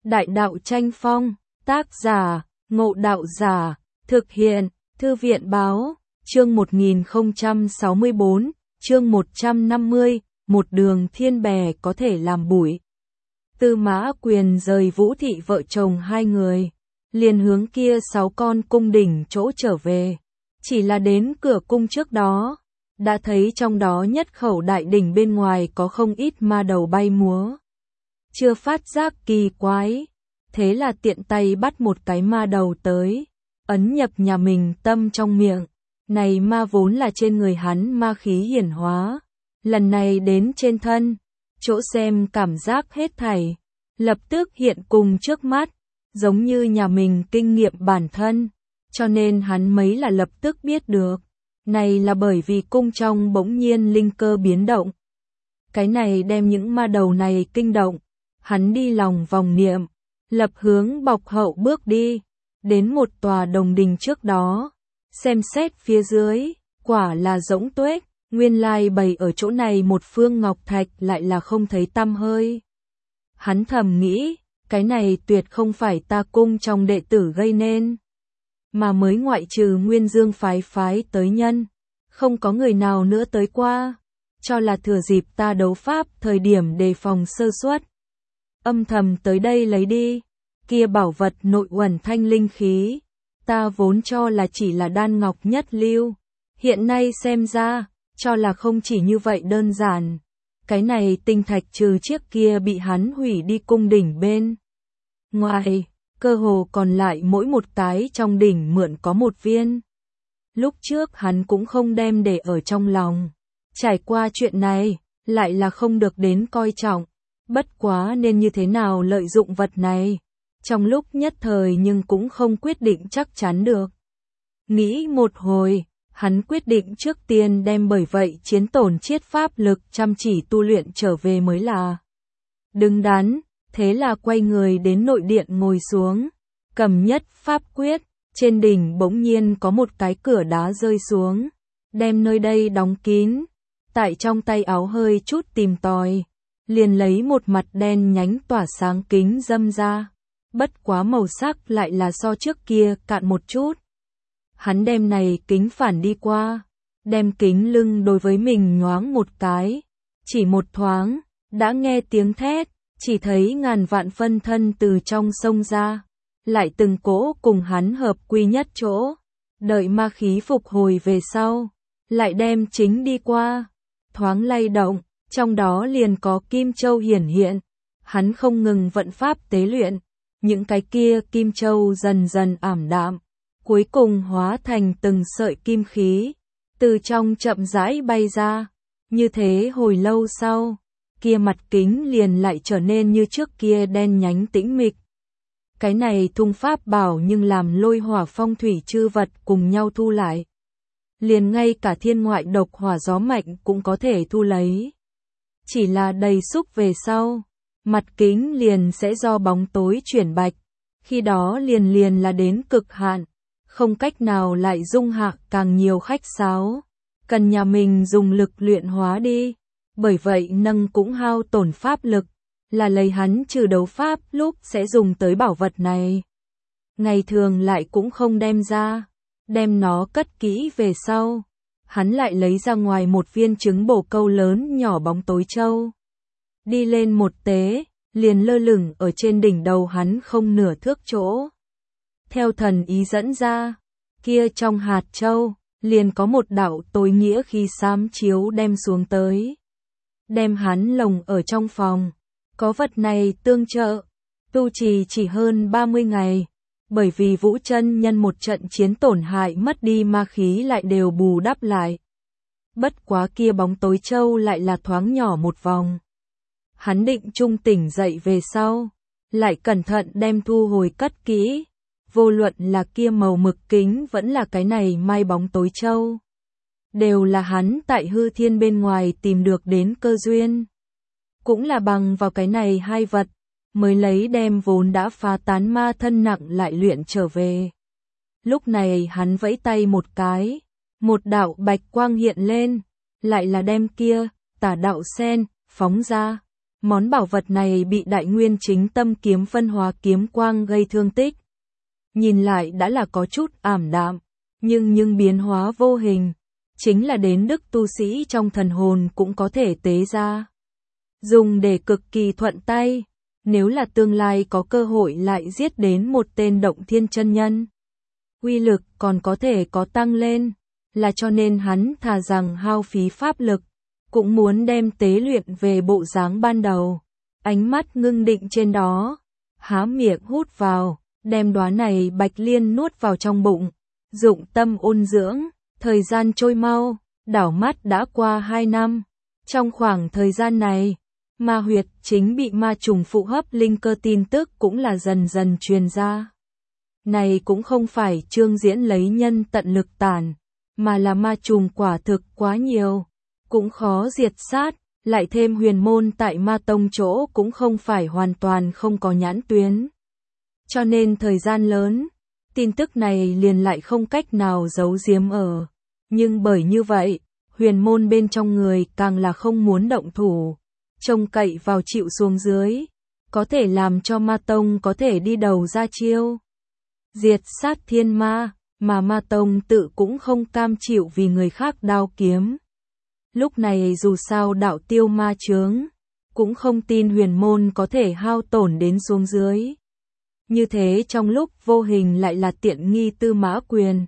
Đại đạo tranh phong, tác giả, Ngộ Đạo Giả, thực hiện, Thư viện báo, chương 1064, chương 150, một đường thiên bè có thể làm bụi. Tư Mã Quyền rời Vũ Thị vợ chồng hai người, liền hướng kia 6 con cung đỉnh chỗ trở về. Chỉ là đến cửa cung trước đó, đã thấy trong đó nhất khẩu đại đỉnh bên ngoài có không ít ma đầu bay múa. Chưa phát giác kỳ quái, thế là tiện tay bắt một cái ma đầu tới, ấn nhập nhà mình tâm trong miệng. Này ma vốn là trên người hắn ma khí hiển hóa, lần này đến trên thân, chỗ xem cảm giác hết thảy, lập tức hiện cùng trước mắt, giống như nhà mình kinh nghiệm bản thân, cho nên hắn mấy là lập tức biết được. Này là bởi vì cung trong bỗng nhiên linh cơ biến động. Cái này đem những ma đầu này kinh động, hắn đi lòng vòng niệm, lập hướng bọc hậu bước đi, đến một tòa đồng đình trước đó, xem xét phía dưới, quả là rỗng tuếch, nguyên lai bày ở chỗ này một phương ngọc thạch lại là không thấy tăm hơi. Hắn thầm nghĩ, cái này tuyệt không phải ta cung trong đệ tử gây nên, mà mới ngoại trừ Nguyên Dương phái tới nhân, không có người nào nữa tới qua, cho là thừa dịp ta đấu pháp thời điểm đề phòng sơ suất. Âm thầm tới đây lấy đi, kia bảo vật nội uẩn thanh linh khí, ta vốn cho là chỉ là đan ngọc nhất lưu, hiện nay xem ra, cho là không chỉ như vậy đơn giản. Cái này tinh thạch trừ chiếc kia bị hắn hủy đi cung đỉnh bên ngoài, cơ hồ còn lại mỗi một cái trong đỉnh mượn có một viên. Lúc trước hắn cũng không đem để ở trong lòng, trải qua chuyện này, lại là không được đến coi trọng, bất quá nên như thế nào lợi dụng vật này. Trong lúc nhất thời nhưng cũng không quyết định chắc chắn được. Nghĩ một hồi, hắn quyết định trước tiên đem bởi vậy chiến tổn chiết pháp lực chăm chỉ tu luyện trở về mới là đứng đắn. Thế là quay người đến nội điện ngồi xuống, cầm nhất pháp quyết, trên đỉnh bỗng nhiên có một cái cửa đá rơi xuống, đem nơi đây đóng kín. Tại trong tay áo hơi chút tìm tòi, liền lấy một mặt đen nhánh tỏa sáng kính dâm ra. Bất quá màu sắc lại là so trước kia cạn một chút. Hắn đem này kính phản đi qua, đem kính lưng đối với mình nhoáng một cái, chỉ một thoáng, đã nghe tiếng thét, chỉ thấy ngàn vạn phân thân từ trong sông ra, lại từng cỗ cùng hắn hợp quy nhất chỗ, đợi ma khí phục hồi về sau, lại đem chính đi qua, thoáng lay động, trong đó liền có kim châu hiển hiện, hắn không ngừng vận pháp tế luyện. Những cái kia kim châu dần dần ảm đạm, cuối cùng hóa thành từng sợi kim khí, từ trong chậm rãi bay ra. Như thế hồi lâu sau, kia mặt kính liền lại trở nên như trước kia đen nhánh tĩnh mịch. Cái này thung pháp bảo nhưng làm lôi hỏa phong thủy chư vật cùng nhau thu lại. Liền ngay cả thiên ngoại độc hỏa gió mạnh cũng có thể thu lấy. Chỉ là đầy xúc về sau, mặt kính liền sẽ do bóng tối chuyển bạch, khi đó liền là đến cực hạn, không cách nào lại dung hạ càng nhiều khách sáo, cần nhà mình dùng lực luyện hóa đi, bởi vậy nâng cũng hao tổn pháp lực, là lấy hắn trừ đấu pháp lúc sẽ dùng tới bảo vật này. Ngày thường lại cũng không đem ra, đem nó cất kỹ về sau, hắn lại lấy ra ngoài một viên trứng bổ câu lớn nhỏ bóng tối châu. Đi lên một tế, liền lơ lửng ở trên đỉnh đầu hắn không nửa thước chỗ. Theo thần ý dẫn ra, kia trong hạt châu, liền có một đạo tối nghĩa khi xám chiếu đem xuống tới. Đem hắn lồng ở trong phòng, có vật này tương trợ, tu trì chỉ hơn 30 ngày, bởi vì Vũ Chân nhân một trận chiến tổn hại mất đi ma khí lại đều bù đắp lại. Bất quá kia bóng tối châu lại là thoáng nhỏ một vòng. Hắn định trung tỉnh dậy về sau, lại cẩn thận đem thu hồi cất kỹ, vô luận là kia màu mực kính vẫn là cái này mai bóng tối châu. Đều là hắn tại hư thiên bên ngoài tìm được đến cơ duyên. Cũng là bằng vào cái này hai vật, mới lấy đem vốn đã phá tán ma thân nặng lại luyện trở về. Lúc này hắn vẫy tay một cái, một đạo bạch quang hiện lên, lại là đem kia, tả đạo sen, phóng ra. Món bảo vật này bị Đại Nguyên Chính Tâm kiếm phân hóa kiếm quang gây thương tích. Nhìn lại đã là có chút ảm đạm, nhưng biến hóa vô hình, chính là đến đức tu sĩ trong thần hồn cũng có thể tế ra. Dùng để cực kỳ thuận tay, nếu là tương lai có cơ hội lại giết đến một tên động thiên chân nhân. Uy lực còn có thể có tăng lên, là cho nên hắn thà rằng hao phí pháp lực, cũng muốn đem tế luyện về bộ dáng ban đầu. Ánh mắt ngưng định trên đó, há miệng hút vào, đem đóa này bạch liên nuốt vào trong bụng, dụng tâm ôn dưỡng, thời gian trôi mau, đảo mắt đã qua 2 năm. Trong khoảng thời gian này, ma huyệt chính bị ma trùng phụ hấp linh cơ tin tức cũng là dần dần truyền ra. Này cũng không phải Trương Diễn lấy nhân tận lực tàn, mà là ma trùng quả thực quá nhiều, cũng khó diệt sát, lại thêm huyền môn tại ma tông chỗ cũng không phải hoàn toàn không có nhãn tuyến. Cho nên thời gian lớn, tin tức này liền lại không cách nào giấu giếm ở. Nhưng bởi như vậy, huyền môn bên trong người càng là không muốn động thủ, trông cậy vào chịu xuống dưới, có thể làm cho ma tông có thể đi đầu ra chiêu. Diệt sát thiên ma, mà ma tông tự cũng không cam chịu vì người khác đao kiếm. Lúc này dù sao đạo tiêu ma chướng, cũng không tin huyền môn có thể hao tổn đến xuống dưới. Như thế trong lúc vô hình lại là tiện nghi Tư Mã Quyền.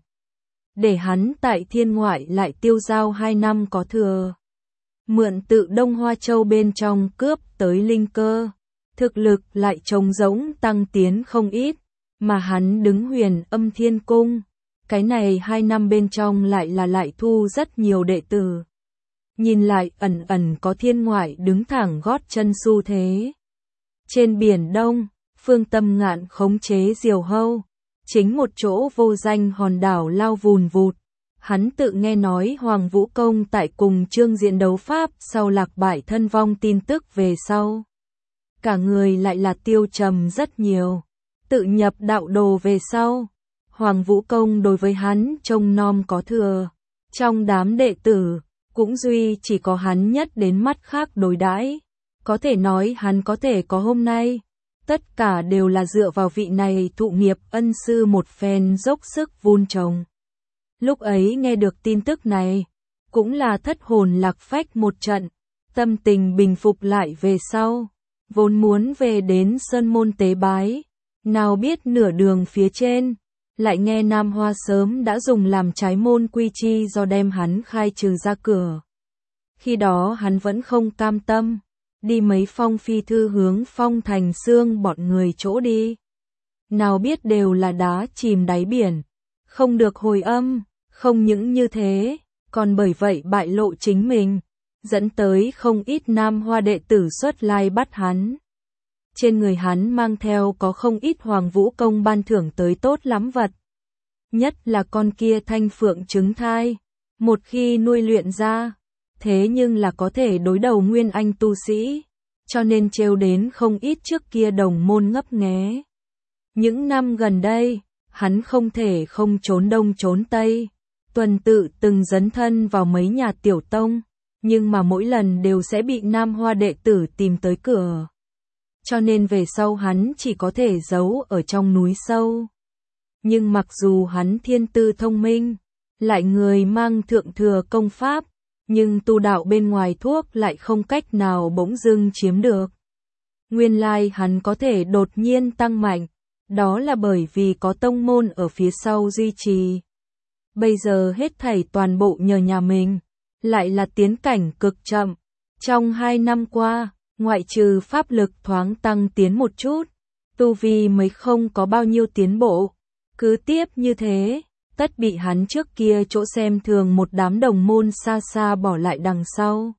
Để hắn tại thiên ngoại lại tiêu giao 2 năm có thừa. Mượn tự Đông Hoa Châu bên trong cướp tới linh cơ. Thực lực lại trống rỗng tăng tiến không ít. Mà hắn đứng Huyền Âm Thiên Cung. Cái này 2 năm bên trong lại thu rất nhiều đệ tử. Nhìn lại ẩn ẩn có thiên ngoại đứng thẳng gót chân xu thế. Trên biển Đông, Phương Tâm Ngạn khống chế Diều Hâu, chính một chỗ vô danh hòn đảo lao vùn vụt. Hắn tự nghe nói Hoàng Vũ Công tại cùng Trương Diễn đấu pháp sau lạc bại thân vong tin tức về sau. Cả người lại là tiêu trầm rất nhiều. Tự nhập đạo đồ về sau, Hoàng Vũ Công đối với hắn trông nom có thừa. Trong đám đệ tử, cũng duy chỉ có hắn nhất đến mắt khác đối đãi. Có thể nói hắn có thể có hôm nay. Tất cả đều là dựa vào vị này thụ nghiệp ân sư một phen dốc sức vun trồng. Lúc ấy nghe được tin tức này, cũng là thất hồn lạc phách một trận, tâm tình bình phục lại về sau, vốn muốn về đến sơn môn tế bái, nào biết nửa đường phía trên, lại nghe Nam Hoa sớm đã dùng làm trái môn quy chi do đem hắn khai trừ ra cửa. Khi đó hắn vẫn không cam tâm, đi mấy phong phi thư hướng Phong Thành Xương bọn người chỗ đi. Nào biết đều là đá chìm đáy biển, không được hồi âm, không những như thế, còn bởi vậy bại lộ chính mình, dẫn tới không ít Nam Hoa đệ tử xuất lai bắt hắn. Trên người hắn mang theo có không ít Hoàng Vũ Công ban thưởng tới tốt lắm vật. Nhất là con kia thanh phượng trứng thai, một khi nuôi luyện ra, thế nhưng là có thể đối đầu nguyên anh tu sĩ, cho nên trêu đến không ít trước kia đồng môn ngấp nghé. Những năm gần đây, hắn không thể không trốn đông trốn tây, tuần tự từng dấn thân vào mấy nhà tiểu tông, nhưng mà mỗi lần đều sẽ bị Nam Hoa đệ tử tìm tới cửa. Cho nên về sau hắn chỉ có thể giấu ở trong núi sâu. Nhưng mặc dù hắn thiên tư thông minh, lại người mang thượng thừa công pháp, nhưng tu đạo bên ngoài thuốc lại không cách nào bỗng dưng chiếm được. Nguyên lai hắn có thể đột nhiên tăng mạnh, đó là bởi vì có tông môn ở phía sau duy trì. Bây giờ hết thảy toàn bộ nhờ nhà mình, lại là tiến cảnh cực chậm. Trong 2 năm qua, ngoại trừ pháp lực thoáng tăng tiến một chút, tu vi mới không có bao nhiêu tiến bộ. Cứ tiếp như thế, tất bị hắn trước kia chỗ xem thường một đám đồng môn xa xa bỏ lại đằng sau.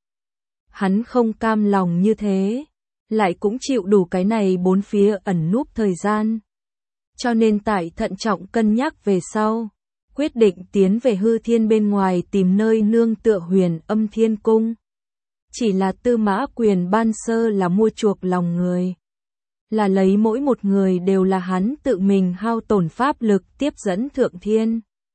Hắn không cam lòng như thế, lại cũng chịu đủ cái này bốn phía ẩn núp thời gian. Cho nên tại thận trọng cân nhắc về sau, quyết định tiến về hư thiên bên ngoài tìm nơi nương tựa Huyền Âm Thiên Cung. Chỉ là Tư Mã Quyền ban sơ là mua chuộc lòng người. Là lấy mỗi một người đều là hắn tự mình hao tổn pháp lực tiếp dẫn thượng thiên.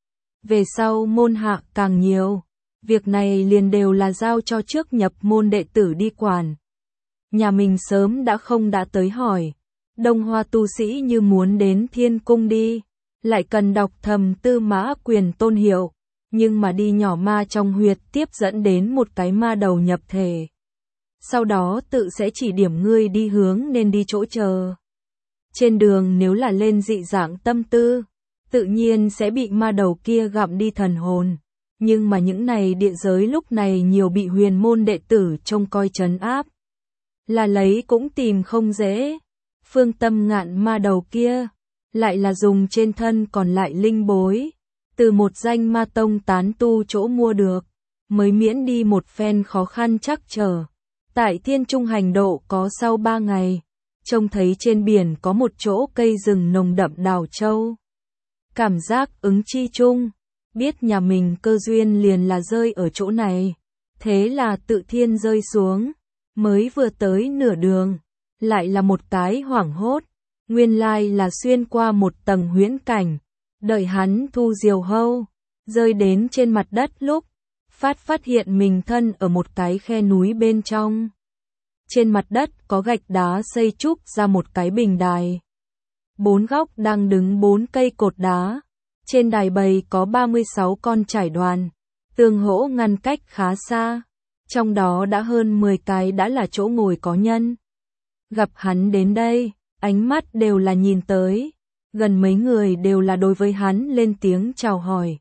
Về sau môn hạ càng nhiều, việc này liền đều là giao cho trước nhập môn đệ tử đi quản. nhà mình sớm đã không đã tới hỏi. Đông Hoa tu sĩ như muốn đến Thiên Cung đi, lại cần đọc thầm Tư Mã Quyền tôn hiệu, nhưng mà đi nhỏ ma trong huyệt tiếp dẫn đến một cái ma đầu nhập thể. Sau đó tự sẽ chỉ điểm ngươi đi hướng nên đi chỗ chờ. Trên đường nếu là lên dị dạng tâm tư, tự nhiên sẽ bị ma đầu kia gặm đi thần hồn. Nhưng mà những này địa giới lúc này nhiều bị huyền môn đệ tử trông coi trấn áp. Là lấy cũng tìm không dễ. Phương Tâm Ngạn ma đầu kia, lại là dùng trên thân còn lại linh bối, từ một danh ma tông tán tu chỗ mua được, mới miễn đi một phen khó khăn trắc trở. Tại Thiên Trung hành độ có sau 3 ngày, trông thấy trên biển có một chỗ cây rừng nồng đậm đào châu. Cảm giác ứng chi chung, biết nhà mình cơ duyên liền là rơi ở chỗ này, thế là tự thiên rơi xuống, mới vừa tới nửa đường, lại là một cái hoảng hốt, nguyên lai là xuyên qua một tầng huyễn cảnh, đợi hắn thu diều hâu, rơi đến trên mặt đất lúc, phát hiện mình thân ở một cái khe núi bên trong. Trên mặt đất có gạch đá xây trúc ra một cái bình đài. 4 góc đang đứng 4 cây cột đá. Trên đài bày có 36 con trải đoàn, tương hỗ ngăn cách khá xa. Trong đó đã hơn 10 cái đã là chỗ ngồi có nhân. Gặp hắn đến đây, ánh mắt đều là nhìn tới. Gần mấy người đều là đối với hắn lên tiếng chào hỏi.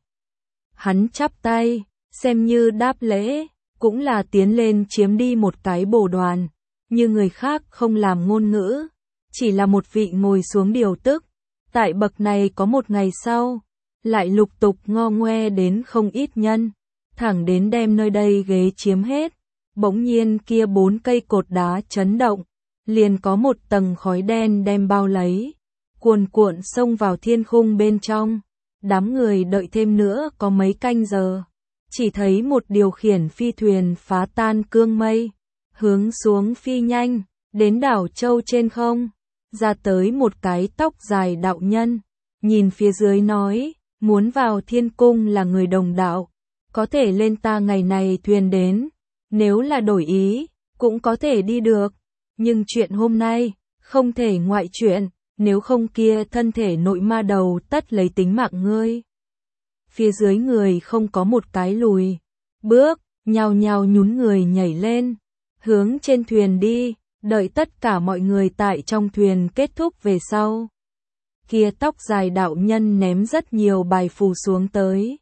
Hắn chắp tay, xem như đáp lễ, cũng là tiến lên chiếm đi một cái bồ đoàn. Như người khác không làm ngôn ngữ, chỉ là một vị ngồi xuống điều tức. Tại bậc này có một ngày sau, lại lục tục ngo ngoe đến không ít nhân, thẳng đến đem nơi đây ghế chiếm hết. Bỗng nhiên kia 4 cây cột đá chấn động, liền có một tầng khói đen đem bao lấy, cuồn cuộn xông vào thiên khung bên trong. Đám người đợi thêm nữa có mấy canh giờ, chỉ thấy một điều khiển phi thuyền phá tan cương mây, hướng xuống phi nhanh, đến đảo châu trên không, ra tới một cái tóc dài đạo nhân, nhìn phía dưới nói, muốn vào thiên cung là người đồng đạo, có thể lên ta ngày này thuyền đến, nếu là đổi ý, cũng có thể đi được, nhưng chuyện hôm nay, không thể ngoại chuyện, nếu không kia thân thể nội ma đầu tất lấy tính mạng ngươi. Phía dưới người không có một cái lùi, bước, nhào nhào nhún người nhảy lên, hướng trên thuyền đi, đợi tất cả mọi người tại trong thuyền kết thúc về sau. Kia tóc dài đạo nhân ném rất nhiều bài phù xuống tới.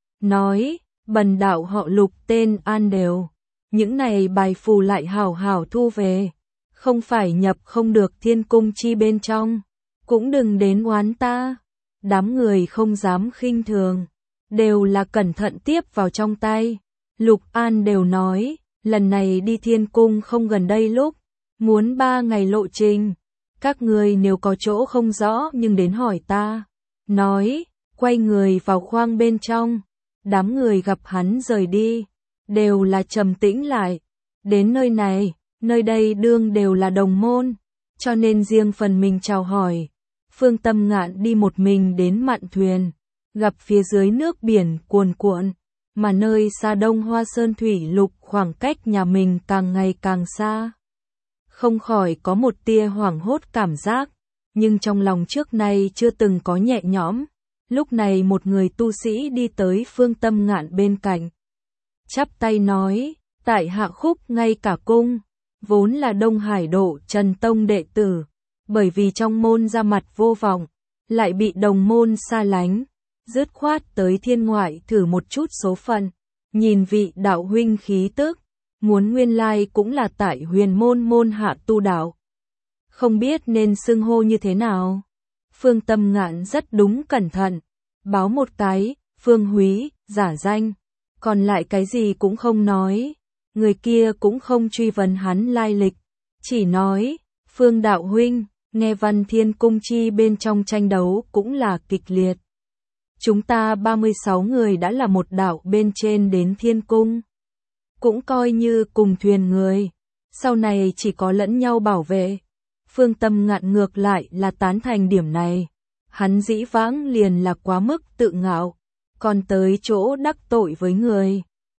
Nói, bần đạo họ Lục tên An đều, những này bài phù lại hảo hảo thu về, không phải nhập không được thiên cung chi bên trong, cũng đừng đến oán ta. Đám người không dám khinh thường, đều là cẩn thận tiếp vào trong tay. Lục An đều nói, lần này đi thiên cung không gần đây lúc, muốn 3 ngày lộ trình, các người nếu có chỗ không rõ nhưng đến hỏi ta. Nói, quay người vào khoang bên trong, đám người gặp hắn rời đi, đều là trầm tĩnh lại. Đến nơi này, nơi đây đương đều là đồng môn, cho nên riêng phần mình chào hỏi. Phương Tâm Ngạn đi một mình đến mạn thuyền, gặp phía dưới nước biển cuồn cuộn, mà nơi xa Đông Hoa Sơn thủy lục khoảng cách nhà mình càng ngày càng xa. Không khỏi có một tia hoảng hốt cảm giác, nhưng trong lòng trước nay chưa từng có nhẹ nhõm. Lúc này một người tu sĩ đi tới Phương Tâm Ngạn bên cạnh, chắp tay nói, tại hạ Khúc ngay cả cung, vốn là Đông Hải Độ Trần Tông đệ tử, bởi vì trong môn ra mặt vô vọng, lại bị đồng môn xa lánh, dứt khoát tới thiên ngoại thử một chút số phận, nhìn vị đạo huynh khí tức, muốn nguyên lai cũng là tại huyền môn môn hạ tu đạo. Không biết nên xưng hô như thế nào. Phương Tâm Ngạn rất đúng cẩn thận, báo một cái, Phương Húy, giả danh, còn lại cái gì cũng không nói. Người kia cũng không truy vấn hắn lai lịch, chỉ nói, Phương đạo huynh, nghe Văn Thiên Cung chi bên trong tranh đấu cũng là kịch liệt. Chúng ta 36 người đã là một đạo bên trên đến Thiên Cung, cũng coi như cùng thuyền người, sau này chỉ có lẫn nhau bảo vệ. Phương Tâm Ngạn ngược lại là tán thành điểm này, hắn dĩ vãng liền là quá mức tự ngạo, còn tới chỗ đắc tội với người,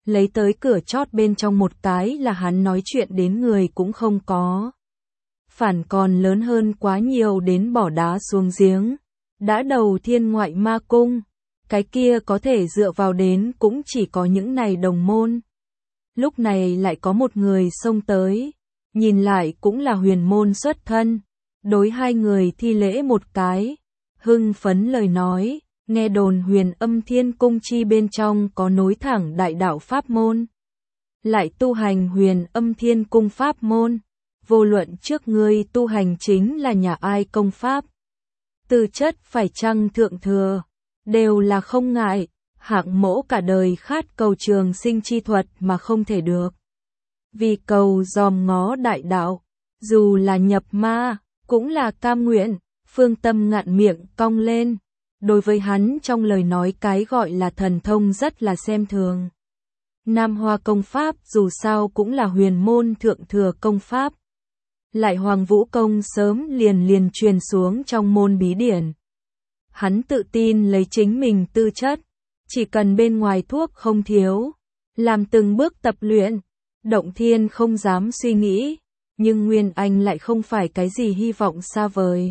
lấy tới cửa chót bên trong một cái là hắn nói chuyện đến người cũng không có. Phản còn lớn hơn quá nhiều đến bỏ đá xuống giếng. Đã đầu thiên ngoại ma cung, cái kia có thể dựa vào đến cũng chỉ có những này đồng môn. Lúc này lại có một người xông tới, nhìn lại cũng là huyền môn xuất thân, đối hai người thi lễ một cái, hưng phấn lời nói, nghe đồn Huyền Âm Thiên Cung chi bên trong có nối thẳng đại đạo pháp môn. Lại tu hành Huyền Âm Thiên Cung pháp môn, vô luận trước ngươi tu hành chính là nhà ai công pháp. Tư chất phải chăng thượng thừa, đều là không ngại, hạng mỗ cả đời khát cầu trường sinh chi thuật mà không thể được. Vì cầu dòm ngó đại đạo, dù là nhập ma, cũng là cam nguyện, Phương Tâm ngạn miệng cong lên. Đối với hắn trong lời nói cái gọi là thần thông rất là xem thường. Nam Hoa công pháp dù sao cũng là huyền môn thượng thừa công pháp. Lại Hoàng Vũ công sớm liền truyền xuống trong môn bí điển. Hắn tự tin lấy chính mình tư chất, chỉ cần bên ngoài thuốc không thiếu, làm từng bước tập luyện, Động Thiên không dám suy nghĩ, nhưng Nguyên Anh lại không phải cái gì hy vọng xa vời.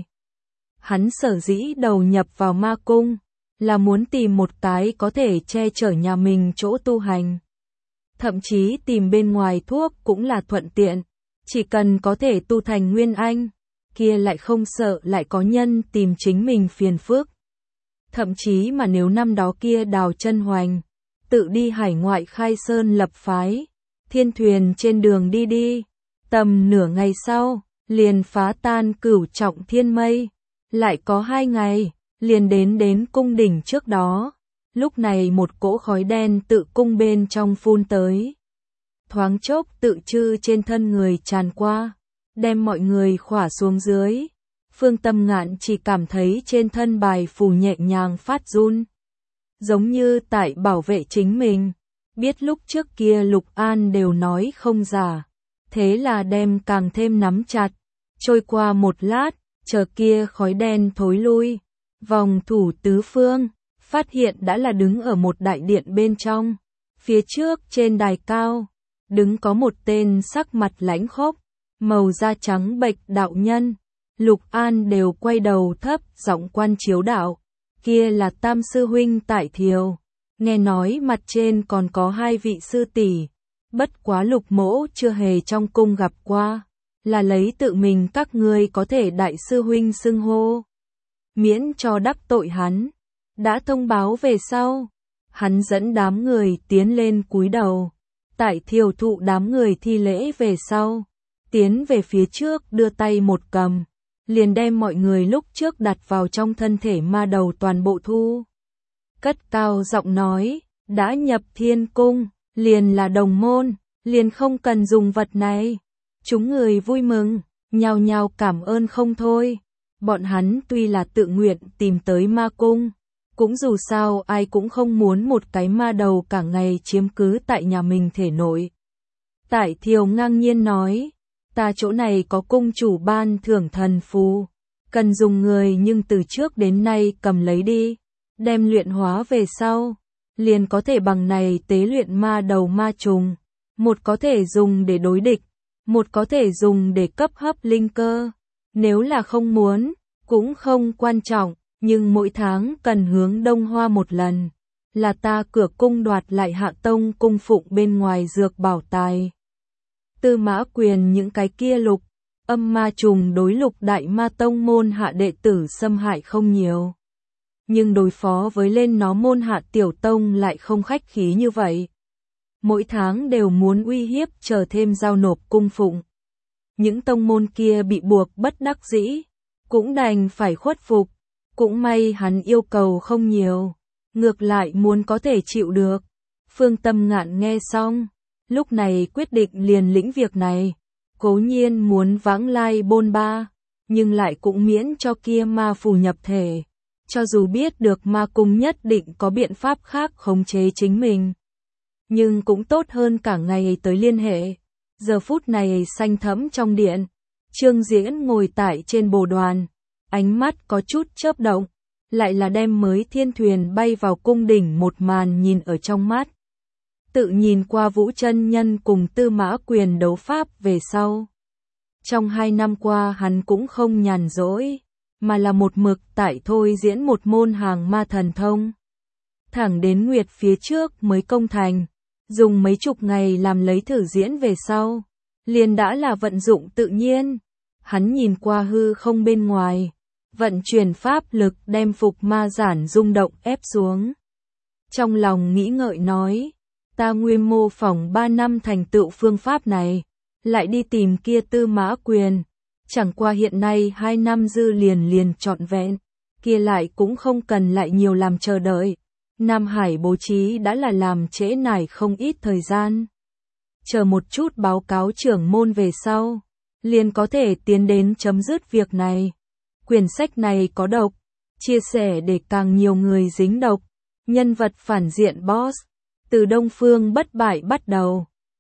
Hắn sở dĩ đầu nhập vào ma cung, là muốn tìm một cái có thể che chở nhà mình chỗ tu hành. Thậm chí tìm bên ngoài thuốc cũng là thuận tiện, chỉ cần có thể tu thành Nguyên Anh, kia lại không sợ lại có nhân tìm chính mình phiền phức. Thậm chí mà nếu năm đó kia Đào Chân Hoành, tự đi hải ngoại khai sơn lập phái, thiên thuyền trên đường đi, tầm nửa ngày sau, liền phá tan cửu trọng thiên mây. Lại có 2 ngày, liền đến cung đỉnh trước đó, lúc này một cỗ khói đen tự cung bên trong phun tới. Thoáng chốc tự chư trên thân người tràn qua, đem mọi người khỏa xuống dưới. Phương Tâm Ngạn chỉ cảm thấy trên thân bài phù nhẹ nhàng phát run. Giống như tại bảo vệ chính mình, biết lúc trước kia Lục An đều nói không giả. Thế là đem càng thêm nắm chặt, trôi qua một lát. Chờ kia khói đen thối lui, vòng thủ tứ phương, phát hiện đã là đứng ở một đại điện bên trong. Phía trước trên đài cao, đứng có một tên sắc mặt lãnh khốc, màu da trắng bệch đạo nhân. Lục An đều quay đầu thấp giọng quan chiếu đạo, kia là Tam sư huynh Tại Thiều. Nghe nói mặt trên còn có 2 vị sư tỷ, bất quá Lục mỗ chưa hề trong cung gặp qua. Là lấy tự mình các ngươi có thể đại sư huynh xưng hô. Miễn cho đắc tội hắn. Đã thông báo về sau. Hắn dẫn đám người tiến lên cúi đầu. Tại Thiều thụ đám người thi lễ về sau. Tiến về phía trước đưa tay một cầm. Liền đem mọi người lúc trước đặt vào trong thân thể ma đầu toàn bộ thu. Cất cao giọng nói. Đã nhập thiên cung. Liền là đồng môn. Liền không cần dùng vật này. Chúng người vui mừng, nhao nhao cảm ơn không thôi. Bọn hắn tuy là tự nguyện tìm tới ma cung, cũng dù sao ai cũng không muốn một cái ma đầu cả ngày chiếm cứ tại nhà mình thể nội. Tại Thiều ngang nhiên nói, ta chỗ này có cung chủ ban thưởng thần phù, cần dùng người nhưng từ trước đến nay cầm lấy đi, đem luyện hóa về sau, liền có thể bằng này tế luyện ma đầu ma trùng, một có thể dùng để đối địch. Một có thể dùng để cấp hấp linh cơ, nếu là không muốn, cũng không quan trọng, nhưng mỗi tháng cần hướng Đông Hoa một lần, là ta cửa cung đoạt lại Hạ Tông cung phụng bên ngoài dược bảo tài. Tư Mã Quyền những cái kia Lục, âm ma trùng đối Lục đại ma tông môn hạ đệ tử xâm hại không nhiều. Nhưng đối phó với lên nó môn hạ tiểu tông lại không khách khí như vậy. Mỗi tháng đều muốn uy hiếp chờ thêm giao nộp cung phụng. Những tông môn kia bị buộc bất đắc dĩ, cũng đành phải khuất phục, cũng may hắn yêu cầu không nhiều, ngược lại muốn có thể chịu được. Phương Tâm Ngạn nghe xong, lúc này quyết định liền lĩnh việc này, cố nhiên muốn vãng lai bôn ba, nhưng lại cũng miễn cho kia ma phù nhập thể, cho dù biết được ma cung nhất định có biện pháp khác khống chế chính mình. Nhưng cũng tốt hơn cả ngày tới liên hệ. Giờ phút này xanh thẫm trong điện, Trương Diễn ngồi tại trên bồ đoàn, ánh mắt có chút chớp động, lại là đem mới thiên thuyền bay vào cung đỉnh một màn nhìn ở trong mắt. tự nhìn qua Vũ Chân Nhân cùng Tư Mã Quyền đấu pháp về sau. Trong 2 năm qua hắn cũng không nhàn rỗi, mà là một mực tại thôi diễn một môn hàng ma thần thông. Thẳng đến nguyệt phía trước mới công thành, dùng mấy chục ngày làm lấy thử diễn về sau, liền đã là vận dụng tự nhiên. Hắn nhìn qua hư không bên ngoài, vận chuyển pháp lực đem phục ma giản rung động ép xuống. Trong lòng nghĩ ngợi nói, ta nguyên mô phỏng 3 năm thành tựu phương pháp này, lại đi tìm kia Tư Mã Quyền, chẳng qua hiện nay 2 năm dư liền trọn vẹn, kia lại cũng không cần lại nhiều làm chờ đợi. Nam Hải bố trí đã là làm trễ nải không ít thời gian. Chờ một chút báo cáo trưởng môn về sau, liền có thể tiến đến chấm dứt việc này. Quyển sách này có độc, chia sẻ để càng nhiều người dính độc. Nhân vật phản diện boss, từ Đông Phương Bất Bại bắt đầu.